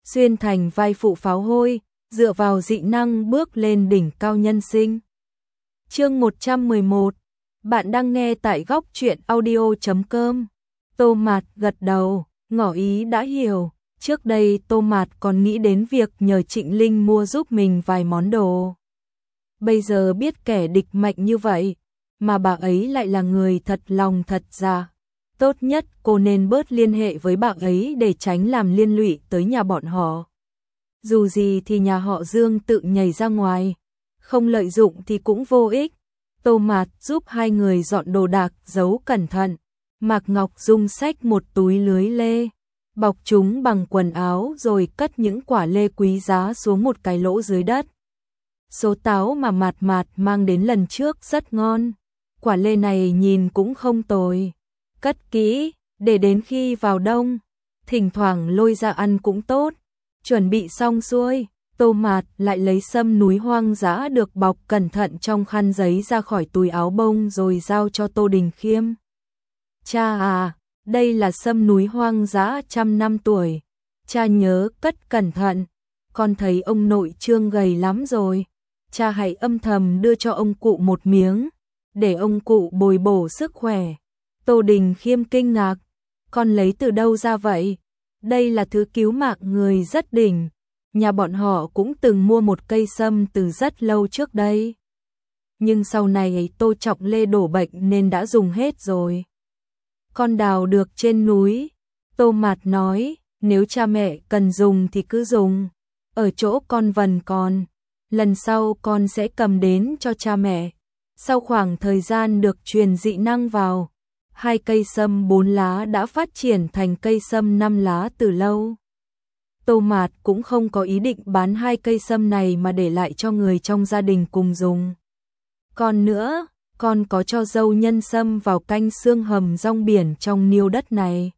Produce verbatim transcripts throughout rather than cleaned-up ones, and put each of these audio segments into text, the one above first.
xuyên thành vai phụ pháo hôi, dựa vào dị năng bước lên đỉnh cao nhân sinh. Chương một trăm mười một. Bạn đang nghe tại góc truyện audio chấm com. Tô Mạt gật đầu, ngỏ ý đã hiểu. Trước đây Tô Mạt còn nghĩ đến việc nhờ Trịnh Linh mua giúp mình vài món đồ. Bây giờ biết kẻ địch mạnh như vậy, mà bà ấy lại là người thật lòng thật dạ. Tốt nhất cô nên bớt liên hệ với bà ấy để tránh làm liên lụy tới nhà bọn họ. Dù gì thì nhà họ Dương tự nhảy ra ngoài, không lợi dụng thì cũng vô ích. Tô Mạt giúp hai người dọn đồ đạc giấu cẩn thận. Mạc Ngọc Dung xách một túi lưới lê, bọc chúng bằng quần áo rồi cất những quả lê quý giá xuống một cái lỗ dưới đất. Số táo mà Mạt Mạt mang đến lần trước rất ngon, quả lê này nhìn cũng không tồi. Cất kỹ, để đến khi vào đông, thỉnh thoảng lôi ra ăn cũng tốt. Chuẩn bị xong xuôi, Tô Mạt lại lấy sâm núi hoang dã được bọc cẩn thận trong khăn giấy ra khỏi túi áo bông rồi giao cho Tô Đình Khiêm. Cha à, đây là sâm núi hoang dã trăm năm tuổi, cha nhớ cất cẩn thận, con thấy ông nội Trương gầy lắm rồi, cha hãy âm thầm đưa cho ông cụ một miếng, để ông cụ bồi bổ sức khỏe. Tô Đình Khiêm kinh ngạc, con lấy từ đâu ra vậy? Đây là thứ cứu mạng người rất đỉnh, nhà bọn họ cũng từng mua một cây sâm từ rất lâu trước đây. Nhưng sau này Tô Trọng Lê đổ bệnh nên đã dùng hết rồi. Con đào được trên núi, Tô Mạt nói, nếu cha mẹ cần dùng thì cứ dùng, ở chỗ con vần còn, lần sau con sẽ cầm đến cho cha mẹ. Sau khoảng thời gian được truyền dị năng vào, hai cây sâm bốn lá đã phát triển thành cây sâm năm lá từ lâu. Tô Mạt cũng không có ý định bán hai cây sâm này mà để lại cho người trong gia đình cùng dùng. Còn nữa, con có cho dâu nhân sâm vào canh xương hầm rong biển trong niêu đất này.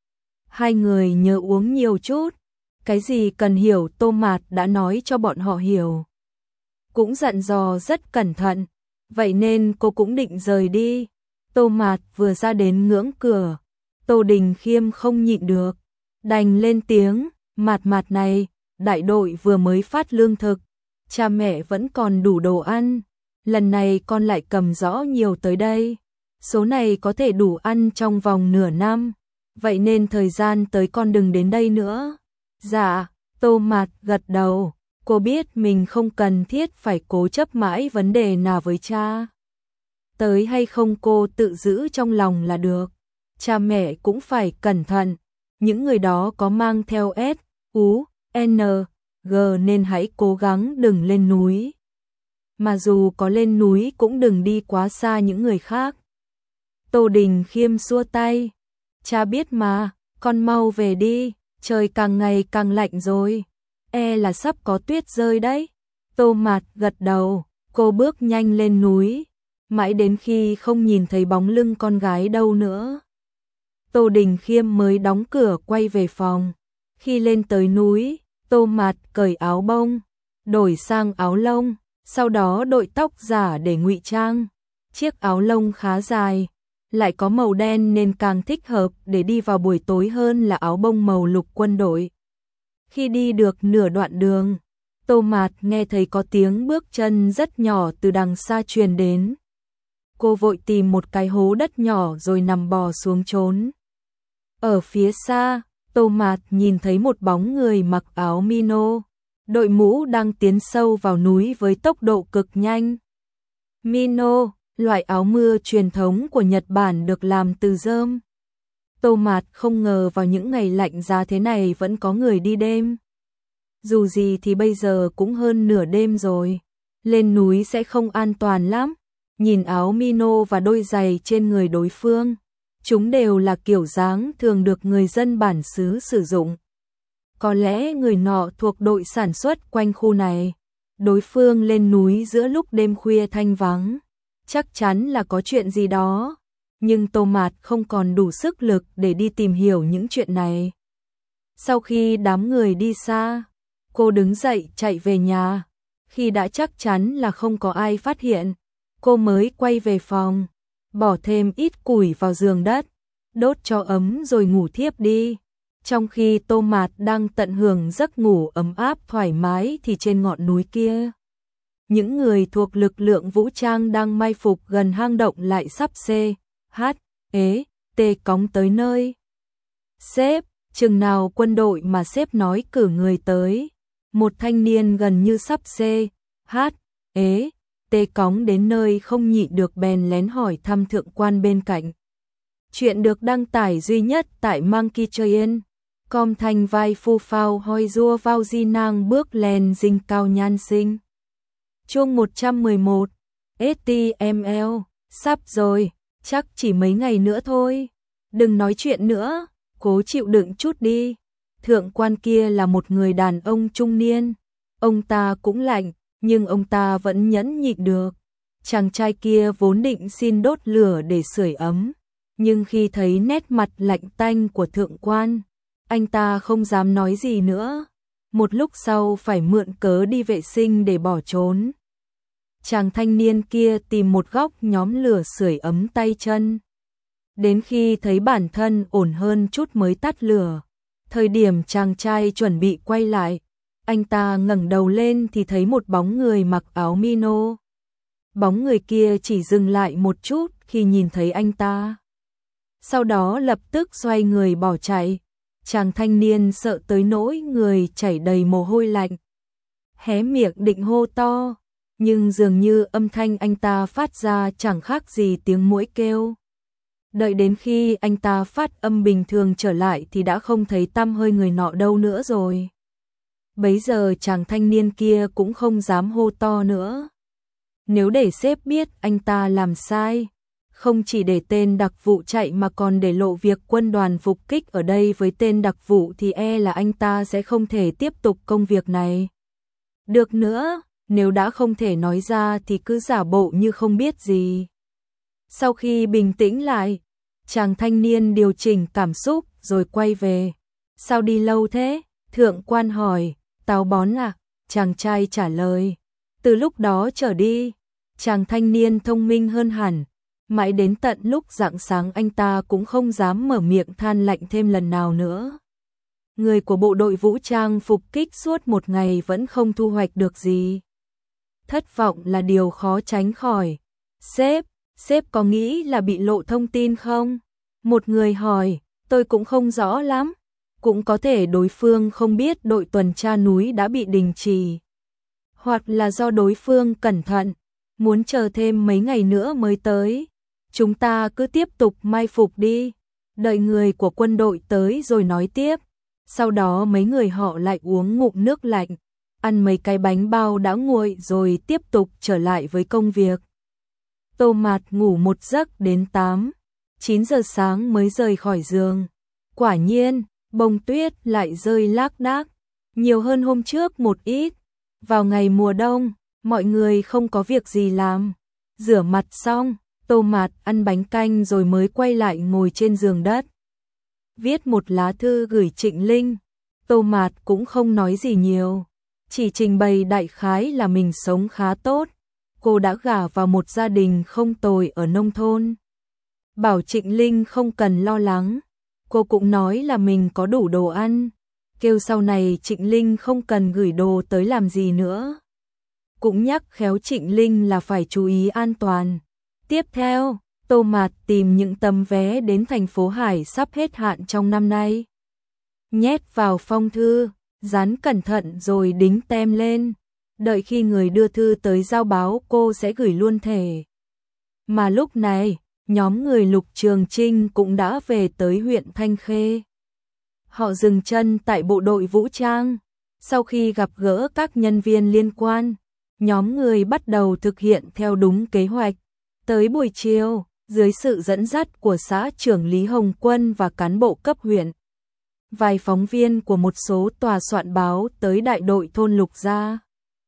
Hai người nhớ uống nhiều chút, cái gì cần hiểu Tô Mạt đã nói cho bọn họ hiểu. Cũng dặn dò rất cẩn thận, vậy nên cô cũng định rời đi. Tô Mạt vừa ra đến ngưỡng cửa, Tô Đình Khiêm không nhịn được, đành lên tiếng, Mạt Mạt này, đại đội vừa mới phát lương thực, cha mẹ vẫn còn đủ đồ ăn, lần này con lại cầm rõ nhiều tới đây, số này có thể đủ ăn trong vòng nửa năm, vậy nên thời gian tới con đừng đến đây nữa. Dạ, Tô Mạt gật đầu, cô biết mình không cần thiết phải cố chấp mãi vấn đề nào với cha. Tới hay không cô tự giữ trong lòng là được. Cha mẹ cũng phải cẩn thận. Những người đó có mang theo S, U, N, G nên hãy cố gắng đừng lên núi. Mà dù có lên núi cũng đừng đi quá xa những người khác. Tô Đình Khiêm xua tay. Cha biết mà, con mau về đi, trời càng ngày càng lạnh rồi. E là sắp có tuyết rơi đấy. Tô Mạt gật đầu, cô bước nhanh lên núi. Mãi đến khi không nhìn thấy bóng lưng con gái đâu nữa, Tô Đình Khiêm mới đóng cửa quay về phòng. Khi lên tới núi, Tô Mạt cởi áo bông, đổi sang áo lông, sau đó đội tóc giả để ngụy trang. Chiếc áo lông khá dài, lại có màu đen nên càng thích hợp để đi vào buổi tối hơn là áo bông màu lục quân đội. Khi đi được nửa đoạn đường, Tô Mạt nghe thấy có tiếng bước chân rất nhỏ từ đằng xa truyền đến. Cô vội tìm một cái hố đất nhỏ rồi nằm bò xuống trốn. Ở phía xa, Tô Mạt nhìn thấy một bóng người mặc áo Mino, đội mũ đang tiến sâu vào núi với tốc độ cực nhanh. Mino, loại áo mưa truyền thống của Nhật Bản được làm từ rơm. Tô Mạt không ngờ vào những ngày lạnh giá thế này vẫn có người đi đêm. Dù gì thì bây giờ cũng hơn nửa đêm rồi, lên núi sẽ không an toàn lắm. Nhìn áo Mino và đôi giày trên người đối phương, chúng đều là kiểu dáng thường được người dân bản xứ sử dụng. Có lẽ người nọ thuộc đội sản xuất quanh khu này. Đối phương lên núi giữa lúc đêm khuya thanh vắng, chắc chắn là có chuyện gì đó. Nhưng Tô Mạt không còn đủ sức lực để đi tìm hiểu những chuyện này. Sau khi đám người đi xa, cô đứng dậy chạy về nhà. Khi đã chắc chắn là không có ai phát hiện, cô mới quay về phòng, bỏ thêm ít củi vào giường đất, đốt cho ấm rồi ngủ thiếp đi. Trong khi Tô Mạt đang tận hưởng giấc ngủ ấm áp thoải mái thì trên ngọn núi kia, những người thuộc lực lượng vũ trang đang mai phục gần hang động lại sắp xê, hát, ế, tê cóng tới nơi. Sếp, chừng nào quân đội mà sếp nói cử người tới. Một thanh niên gần như sắp xê, hát, ế, tê cóng đến nơi không nhịn được bèn lén hỏi thăm thượng quan bên cạnh. Chuyện được đăng tải duy nhất tại Monkey Train. Com thanh vai phu phao hoi rua vào di nang bước lên dinh cao nhan sinh. Chương một trăm mười một, ét tê em lờ, sắp rồi, chắc chỉ mấy ngày nữa thôi. Đừng nói chuyện nữa, cố chịu đựng chút đi. Thượng quan kia là một người đàn ông trung niên. Ông ta cũng lạnh, nhưng ông ta vẫn nhẫn nhịn được. Chàng trai kia vốn định xin đốt lửa để sưởi ấm, nhưng khi thấy nét mặt lạnh tanh của thượng quan, anh ta không dám nói gì nữa. Một lúc sau phải mượn cớ đi vệ sinh để bỏ trốn. Chàng thanh niên kia tìm một góc nhóm lửa sưởi ấm tay chân. Đến khi thấy bản thân ổn hơn chút mới tắt lửa. Thời điểm chàng trai chuẩn bị quay lại, anh ta ngẩng đầu lên thì thấy một bóng người mặc áo mino. Bóng người kia chỉ dừng lại một chút khi nhìn thấy anh ta. Sau đó lập tức xoay người bỏ chạy. Chàng thanh niên sợ tới nỗi người chảy đầy mồ hôi lạnh. Hé miệng định hô to, nhưng dường như âm thanh anh ta phát ra chẳng khác gì tiếng muỗi kêu. Đợi đến khi anh ta phát âm bình thường trở lại thì đã không thấy tăm hơi người nọ đâu nữa rồi. Bấy giờ chàng thanh niên kia cũng không dám hô to nữa. Nếu để sếp biết anh ta làm sai, không chỉ để tên đặc vụ chạy mà còn để lộ việc quân đoàn phục kích ở đây với tên đặc vụ thì e là anh ta sẽ không thể tiếp tục công việc này được nữa. Nếu đã không thể nói ra thì cứ giả bộ như không biết gì. Sau khi bình tĩnh lại, chàng thanh niên điều chỉnh cảm xúc rồi quay về. Sao đi lâu thế? Thượng quan hỏi. Táo bón à? Chàng trai trả lời. Từ lúc đó trở đi, chàng thanh niên thông minh hơn hẳn. Mãi đến tận lúc rạng sáng anh ta cũng không dám mở miệng than lạnh thêm lần nào nữa. Người của bộ đội vũ trang phục kích suốt một ngày vẫn không thu hoạch được gì. Thất vọng là điều khó tránh khỏi. Sếp, sếp có nghĩ là bị lộ thông tin không? Một người hỏi, tôi cũng không rõ lắm. Cũng có thể đối phương không biết đội tuần tra núi đã bị đình chỉ. Hoặc là do đối phương cẩn thận, muốn chờ thêm mấy ngày nữa mới tới. Chúng ta cứ tiếp tục mai phục đi, đợi người của quân đội tới rồi nói tiếp. Sau đó mấy người họ lại uống ngụm nước lạnh, ăn mấy cái bánh bao đã nguội rồi tiếp tục trở lại với công việc. Tô Mạt ngủ một giấc đến tám, chín giờ sáng mới rời khỏi giường. Quả nhiên, bông tuyết lại rơi lác đác, nhiều hơn hôm trước một ít. Vào ngày mùa đông, mọi người không có việc gì làm. Rửa mặt xong, Tô Mạt ăn bánh canh rồi mới quay lại ngồi trên giường đất. Viết một lá thư gửi Trịnh Linh. Tô Mạt cũng không nói gì nhiều, chỉ trình bày đại khái là mình sống khá tốt. Cô đã gả vào một gia đình không tồi ở nông thôn. Bảo Trịnh Linh không cần lo lắng. Cô cũng nói là mình có đủ đồ ăn, kêu sau này Trịnh Linh không cần gửi đồ tới làm gì nữa. Cũng nhắc khéo Trịnh Linh là phải chú ý an toàn. Tiếp theo, Tô Mạt tìm những tấm vé đến thành phố Hải sắp hết hạn trong năm nay. Nhét vào phong thư, dán cẩn thận rồi đính tem lên. Đợi khi người đưa thư tới giao báo cô sẽ gửi luôn thể. Mà lúc này, nhóm người Lục Trường Trinh cũng đã về tới huyện Thanh Khê. Họ dừng chân tại bộ đội vũ trang. Sau khi gặp gỡ các nhân viên liên quan, nhóm người bắt đầu thực hiện theo đúng kế hoạch. Tới buổi chiều, dưới sự dẫn dắt của xã trưởng Lý Hồng Quân và cán bộ cấp huyện, vài phóng viên của một số tòa soạn báo tới đại đội thôn Lục Gia.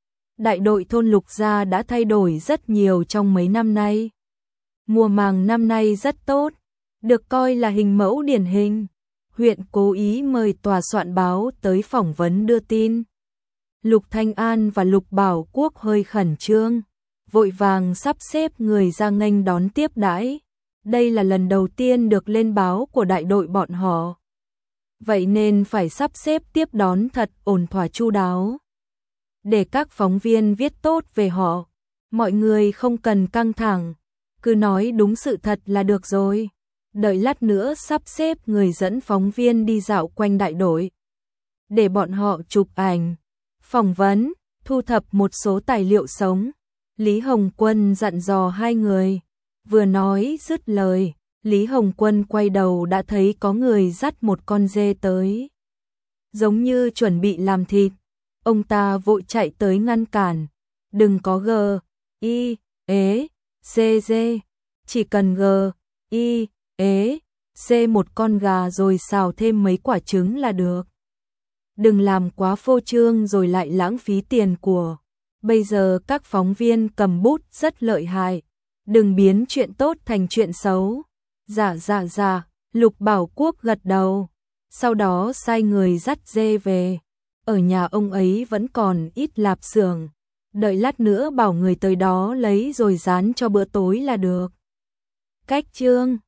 Đại đội thôn Lục Gia đã thay đổi rất nhiều trong mấy năm nay. Mùa màng năm nay rất tốt, được coi là hình mẫu điển hình. Huyện cố ý mời tòa soạn báo tới phỏng vấn đưa tin. Lục Thanh An và Lục Bảo Quốc hơi khẩn trương, vội vàng sắp xếp người ra nghênh đón tiếp đãi. Đây là lần đầu tiên được lên báo của đại đội bọn họ. vậy nên phải sắp xếp tiếp đón thật ổn thỏa chu đáo. Để các phóng viên viết tốt về họ, mọi người không cần căng thẳng, cứ nói đúng sự thật là được rồi. Đợi lát nữa sắp xếp người dẫn phóng viên đi dạo quanh đại đội, để bọn họ chụp ảnh, phỏng vấn, thu thập một số tài liệu sống. Lý Hồng Quân dặn dò hai người, vừa nói dứt lời, Lý Hồng Quân quay đầu đã thấy có người dắt một con dê tới. Giống như chuẩn bị làm thịt, ông ta vội chạy tới ngăn cản, đừng có g, i, ế, c, d, chỉ cần g, i, ế, c một con gà rồi xào thêm mấy quả trứng là được. Đừng làm quá phô trương rồi lại lãng phí tiền của. Bây giờ các phóng viên cầm bút rất lợi hại, đừng biến chuyện tốt thành chuyện xấu. Dạ dạ dạ, Lục Bảo Quốc gật đầu, sau đó sai người dắt dê về. Ở nhà ông ấy vẫn còn ít lạp xưởng, đợi lát nữa bảo người tới đó lấy rồi rán cho bữa tối là được. Cách chương